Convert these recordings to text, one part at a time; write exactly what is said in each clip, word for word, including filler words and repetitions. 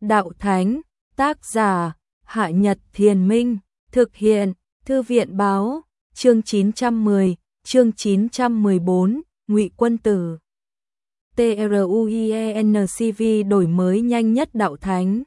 đạo thánh, tác giả, Hạ Nhật Thiền Minh, thực hiện, Thư viện báo, chương chín trăm mười, chương chín trăm mười bốn, Ngụy Quân Tử. TRUIENCV đổi mới nhanh nhất đạo thánh.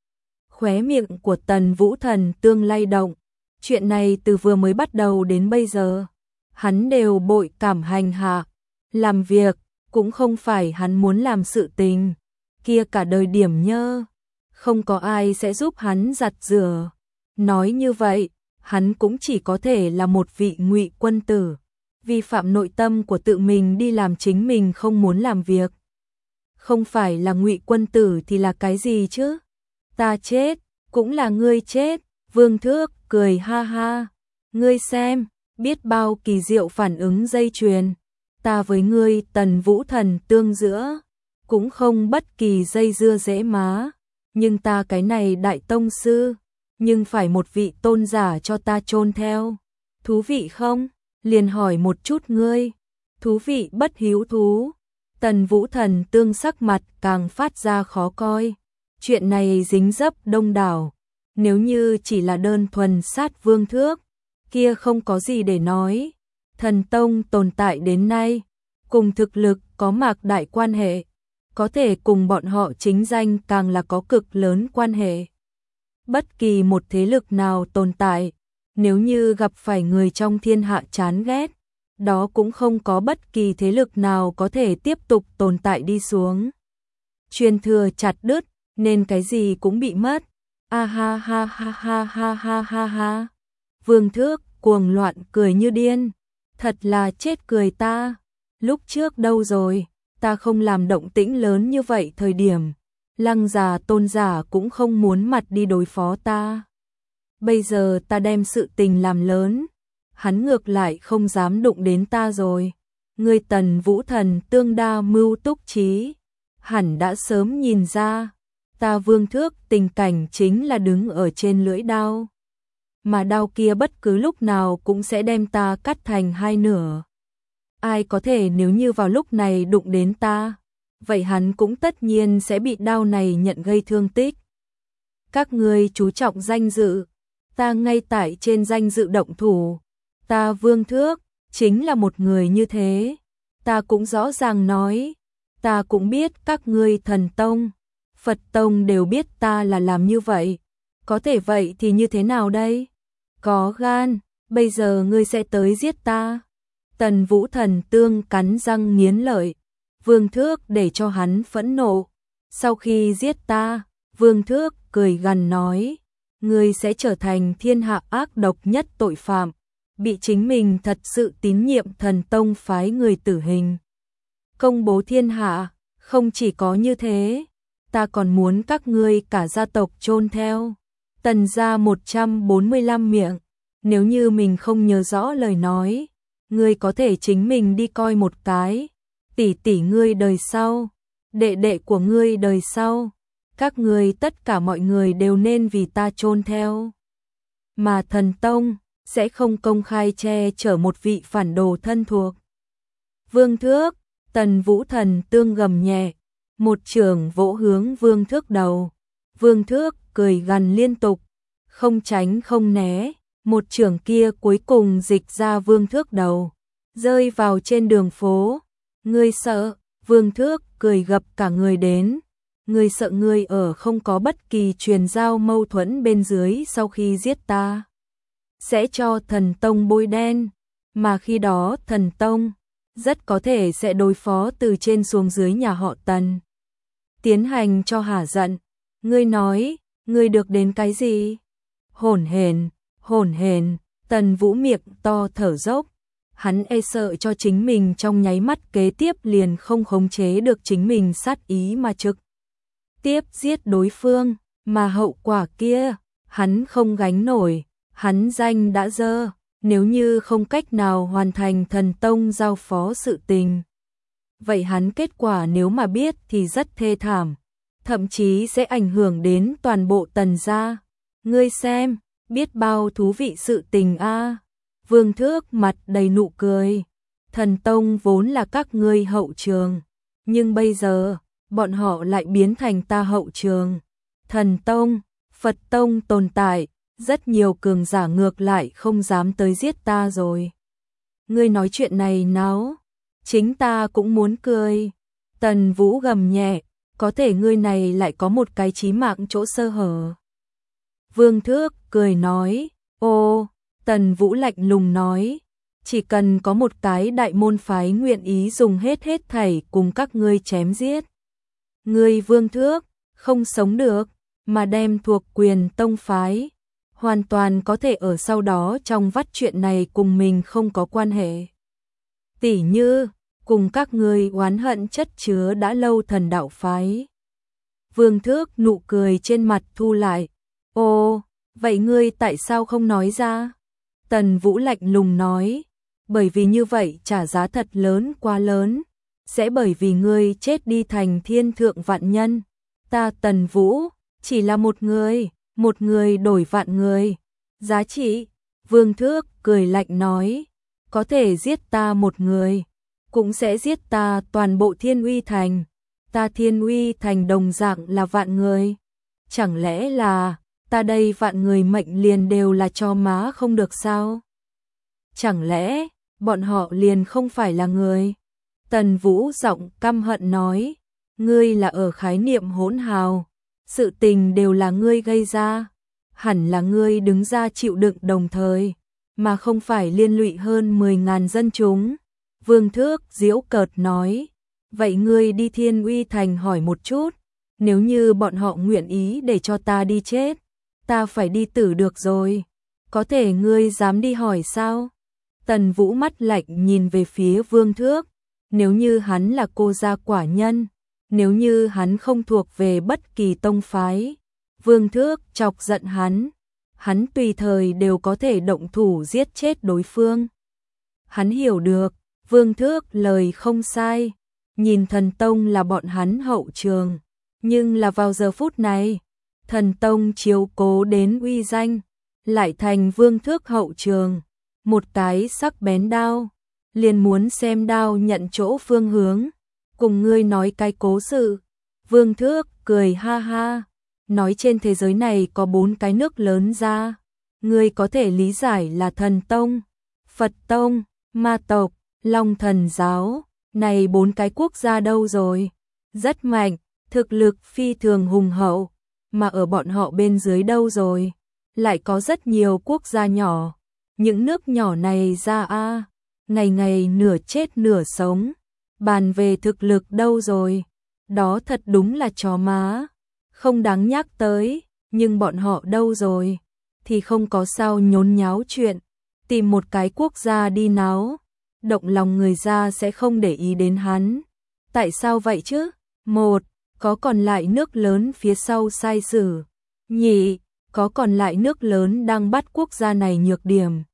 Khóe miệng của Tần Vũ Thần Tương lay động, chuyện này từ vừa mới bắt đầu đến bây giờ, hắn đều bội cảm hành hạ, làm việc, cũng không phải hắn muốn làm sự tình, kia cả đời điểm nhơ, không có ai sẽ giúp hắn giặt rửa. Nói như vậy, hắn cũng chỉ có thể là một vị Ngụy Quân Tử, vi phạm nội tâm của tự mình đi làm chính mình không muốn làm việc. Không phải là Ngụy Quân Tử thì là cái gì chứ? Ta chết, cũng là ngươi chết. Vương Thước cười ha ha. Ngươi xem, biết bao kỳ diệu phản ứng dây chuyền. Ta với ngươi Tần Vũ Thần Tương giữa, cũng không bất kỳ dây dưa dễ má. Nhưng ta cái này đại tông sư, nhưng phải một vị tôn giả cho ta chôn theo. Thú vị không? Liền hỏi một chút ngươi. Thú vị bất hiếu thú. Tần Vũ Thần Tương sắc mặt càng phát ra khó coi. Chuyện này dính dấp đông đảo. Nếu như chỉ là đơn thuần sát Vương Thước, kia không có gì để nói. Thần Tông tồn tại đến nay, cùng thực lực có mạc đại quan hệ, có thể cùng bọn họ chính danh càng là có cực lớn quan hệ. Bất kỳ một thế lực nào tồn tại, nếu như gặp phải người trong thiên hạ chán ghét, đó cũng không có bất kỳ thế lực nào có thể tiếp tục tồn tại đi xuống. Truyền thừa chặt đứt, nên cái gì cũng bị mất. A ha ha ha ha ha ha ha ha. Vương Thước cuồng loạn cười như điên. Thật là chết cười ta. Lúc trước đâu rồi, ta không làm động tĩnh lớn như vậy thời điểm. Lăng già tôn giả cũng không muốn mặt đi đối phó ta. Bây giờ ta đem sự tình làm lớn, hắn ngược lại không dám đụng đến ta rồi. Ngươi Tần Vũ Thần Tương đa mưu túc trí, hẳn đã sớm nhìn ra, ta Vương Thước tình cảnh chính là đứng ở trên lưỡi đao. Mà đao kia bất cứ lúc nào cũng sẽ đem ta cắt thành hai nửa. Ai có thể nếu như vào lúc này đụng đến ta, vậy hắn cũng tất nhiên sẽ bị đao này nhận gây thương tích. Các ngươi chú trọng danh dự, ta ngay tại trên danh dự động thủ. Ta Vương Thước chính là một người như thế. Ta cũng rõ ràng nói, ta cũng biết các ngươi Thần Tông, Phật Tông đều biết ta là làm như vậy. Có thể vậy thì như thế nào đây? Có gan, bây giờ ngươi sẽ tới giết ta. Tần Vũ Thần Tương cắn răng nghiến lợi. Vương Thước để cho hắn phẫn nộ. Sau khi giết ta, Vương Thước cười gằn nói, ngươi sẽ trở thành thiên hạ ác độc nhất tội phạm, bị chính mình thật sự tín nhiệm Thần Tông phái người tử hình. Công bố thiên hạ, không chỉ có như thế, ta còn muốn các ngươi cả gia tộc chôn theo. Tần gia một trăm bốn mươi lăm miệng, nếu như mình không nhớ rõ lời nói, ngươi có thể chính mình đi coi một cái. Tỷ tỷ ngươi đời sau, đệ đệ của ngươi đời sau, các ngươi tất cả mọi người đều nên vì ta chôn theo. Mà Thần Tông sẽ không công khai che chở một vị phản đồ thân thuộc. Vương Thước, Tần Vũ Thần Tương gầm nhẹ, một chưởng vỗ hướng Vương Thước đầu. Vương Thước cười gằn liên tục, không tránh không né, một chưởng kia cuối cùng dịch ra Vương Thước đầu, rơi vào trên đường phố. Ngươi sợ? Vương Thước cười gập cả người đến. Ngươi sợ ngươi ở không có bất kỳ truyền giao mâu thuẫn bên dưới sau khi giết ta, sẽ cho Thần Tông bôi đen, mà khi đó Thần Tông rất có thể sẽ đối phó từ trên xuống dưới nhà họ Tần, tiến hành cho hả giận. Ngươi nói, ngươi được đến cái gì? Hổn hển, hổn hển. Tần Vũ miệng to thở dốc. Hắn e sợ cho chính mình trong nháy mắt kế tiếp liền không khống chế được chính mình sát ý mà trực tiếp giết đối phương, mà hậu quả kia, hắn không gánh nổi, hắn danh đã dơ, nếu như không cách nào hoàn thành Thần Tông giao phó sự tình. Vậy hắn kết quả nếu mà biết thì rất thê thảm, thậm chí sẽ ảnh hưởng đến toàn bộ Tần gia. Ngươi xem, biết bao thú vị sự tình a. À. Vương Thước mặt đầy nụ cười. Thần Tông vốn là các ngươi hậu trường, nhưng bây giờ, bọn họ lại biến thành ta hậu trường. Thần Tông, Phật Tông tồn tại, rất nhiều cường giả ngược lại không dám tới giết ta rồi. Ngươi nói chuyện này náo, chính ta cũng muốn cười. Tần Vũ gầm nhẹ, có thể ngươi này lại có một cái chí mạng chỗ sơ hở. Vương Thước cười nói, ô, Tần Vũ lạnh lùng nói, chỉ cần có một cái đại môn phái nguyện ý dùng hết hết thảy cùng các ngươi chém giết. Ngươi Vương Thước, không sống được, mà đem thuộc quyền tông phái, hoàn toàn có thể ở sau đó trong vắt chuyện này cùng mình không có quan hệ. Tỉ như, cùng các ngươi oán hận chất chứa đã lâu thần đạo phái. Vương Thước nụ cười trên mặt thu lại, ô, vậy ngươi tại sao không nói ra? Tần Vũ lạnh lùng nói, bởi vì như vậy trả giá thật lớn quá lớn, sẽ bởi vì ngươi chết đi thành thiên thượng vạn nhân. Ta Tần Vũ, chỉ là một người, một người đổi vạn người. Giá trị, Vương Thước cười lạnh nói, có thể giết ta một người, cũng sẽ giết ta toàn bộ Thiên Uy Thành. Ta Thiên Uy Thành đồng dạng là vạn người. Chẳng lẽ là, ta đây vạn người mệnh liền đều là cho má không được sao? Chẳng lẽ, bọn họ liền không phải là người? Tần Vũ giọng căm hận nói, ngươi là ở khái niệm hỗn hào, sự tình đều là ngươi gây ra, hẳn là ngươi đứng ra chịu đựng đồng thời, mà không phải liên lụy hơn mười ngàn dân chúng. Vương Thước giễu cợt nói, vậy ngươi đi Thiên Uy Thành hỏi một chút, nếu như bọn họ nguyện ý để cho ta đi chết, ta phải đi tử được rồi, có thể ngươi dám đi hỏi sao? Tần Vũ mắt lạnh nhìn về phía Vương Thước, nếu như hắn là cô gia quả nhân, nếu như hắn không thuộc về bất kỳ tông phái, Vương Thước chọc giận hắn, hắn tùy thời đều có thể động thủ giết chết đối phương. Hắn hiểu được, Vương Thước lời không sai, nhìn Thần Tông là bọn hắn hậu trường, nhưng là vào giờ phút này, Thần Tông chiếu cố đến uy danh, lại thành Vương Thước hậu trường, một cái sắc bén đao, liền muốn xem đao nhận chỗ phương hướng, cùng ngươi nói cái cố sự. Vương Thước cười ha ha, nói trên thế giới này có bốn cái nước lớn ra, ngươi có thể lý giải là Thần Tông, Phật Tông, Ma tộc, Long Thần giáo, này bốn cái quốc gia đâu rồi? Rất mạnh, thực lực phi thường hùng hậu, mà ở bọn họ bên dưới đâu rồi? Lại có rất nhiều quốc gia nhỏ, những nước nhỏ này ra a, ngày ngày nửa chết nửa sống, bàn về thực lực đâu rồi? Đó thật đúng là chó má, không đáng nhắc tới, nhưng bọn họ đâu rồi? Thì không có sao nhốn nháo chuyện, tìm một cái quốc gia đi náo, động lòng người ra sẽ không để ý đến hắn. Tại sao vậy chứ? Một, có còn lại nước lớn phía sau sai sử. Nhị, có còn lại nước lớn đang bắt quốc gia này nhược điểm.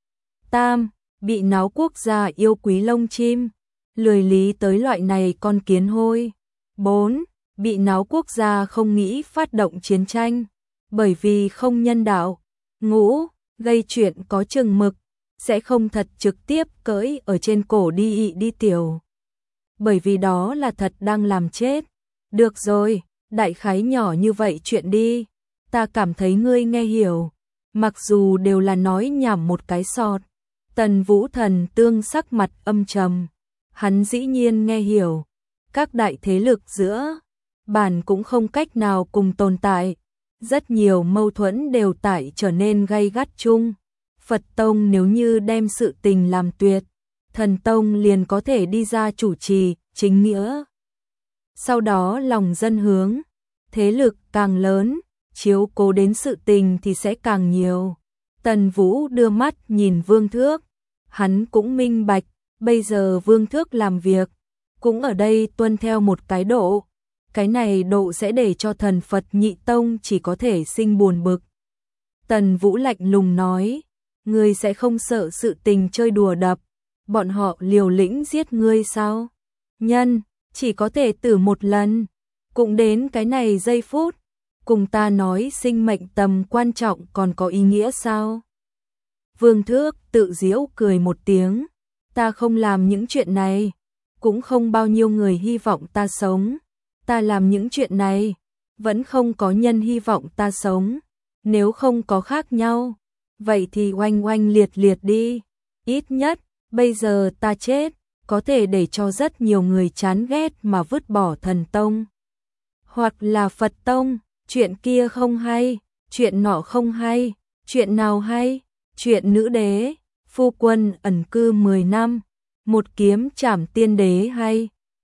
Tam, bị náo quốc gia yêu quý lông chim, lười lý tới loại này con kiến hôi. Bốn, bị náo quốc gia không nghĩ phát động chiến tranh, bởi vì không nhân đạo. Ngũ, gây chuyện có chừng mực, sẽ không thật trực tiếp cưỡi ở trên cổ đi ị đi tiểu. Bởi vì đó là thật đang làm chết. Được rồi, đại khái nhỏ như vậy chuyện đi, ta cảm thấy ngươi nghe hiểu, mặc dù đều là nói nhảm một cái sọt. Tần Vũ Thần Tương sắc mặt âm trầm, hắn dĩ nhiên nghe hiểu, các đại thế lực giữa bản cũng không cách nào cùng tồn tại, rất nhiều mâu thuẫn đều tại trở nên gay gắt chung. Phật Tông nếu như đem sự tình làm tuyệt, Thần Tông liền có thể đi ra chủ trì, chính nghĩa. Sau đó lòng dân hướng, thế lực càng lớn, chiếu cố đến sự tình thì sẽ càng nhiều. Tần Vũ đưa mắt nhìn Vương Thước, hắn cũng minh bạch, bây giờ Vương Thước làm việc, cũng ở đây tuân theo một cái độ. Cái này độ sẽ để cho thần Phật Nhị Tông chỉ có thể sinh buồn bực. Tần Vũ lạnh lùng nói, ngươi sẽ không sợ sự tình chơi đùa đập, bọn họ liều lĩnh giết ngươi sao? Nhân, chỉ có thể tử một lần, cũng đến cái này giây phút, cùng ta nói sinh mệnh tầm quan trọng còn có ý nghĩa sao? Vương Thước tự giễu cười một tiếng, ta không làm những chuyện này, cũng không bao nhiêu người hy vọng ta sống, ta làm những chuyện này, vẫn không có nhân hy vọng ta sống. Nếu không có khác nhau, vậy thì oanh oanh liệt liệt đi. Ít nhất, bây giờ ta chết, có thể để cho rất nhiều người chán ghét mà vứt bỏ thần tông. Hoặc là Phật tông, chuyện kia không hay, chuyện nọ không hay, chuyện nào hay, chuyện nữ đế, phu quân ẩn cư mười năm, một kiếm trảm tiên đế hay.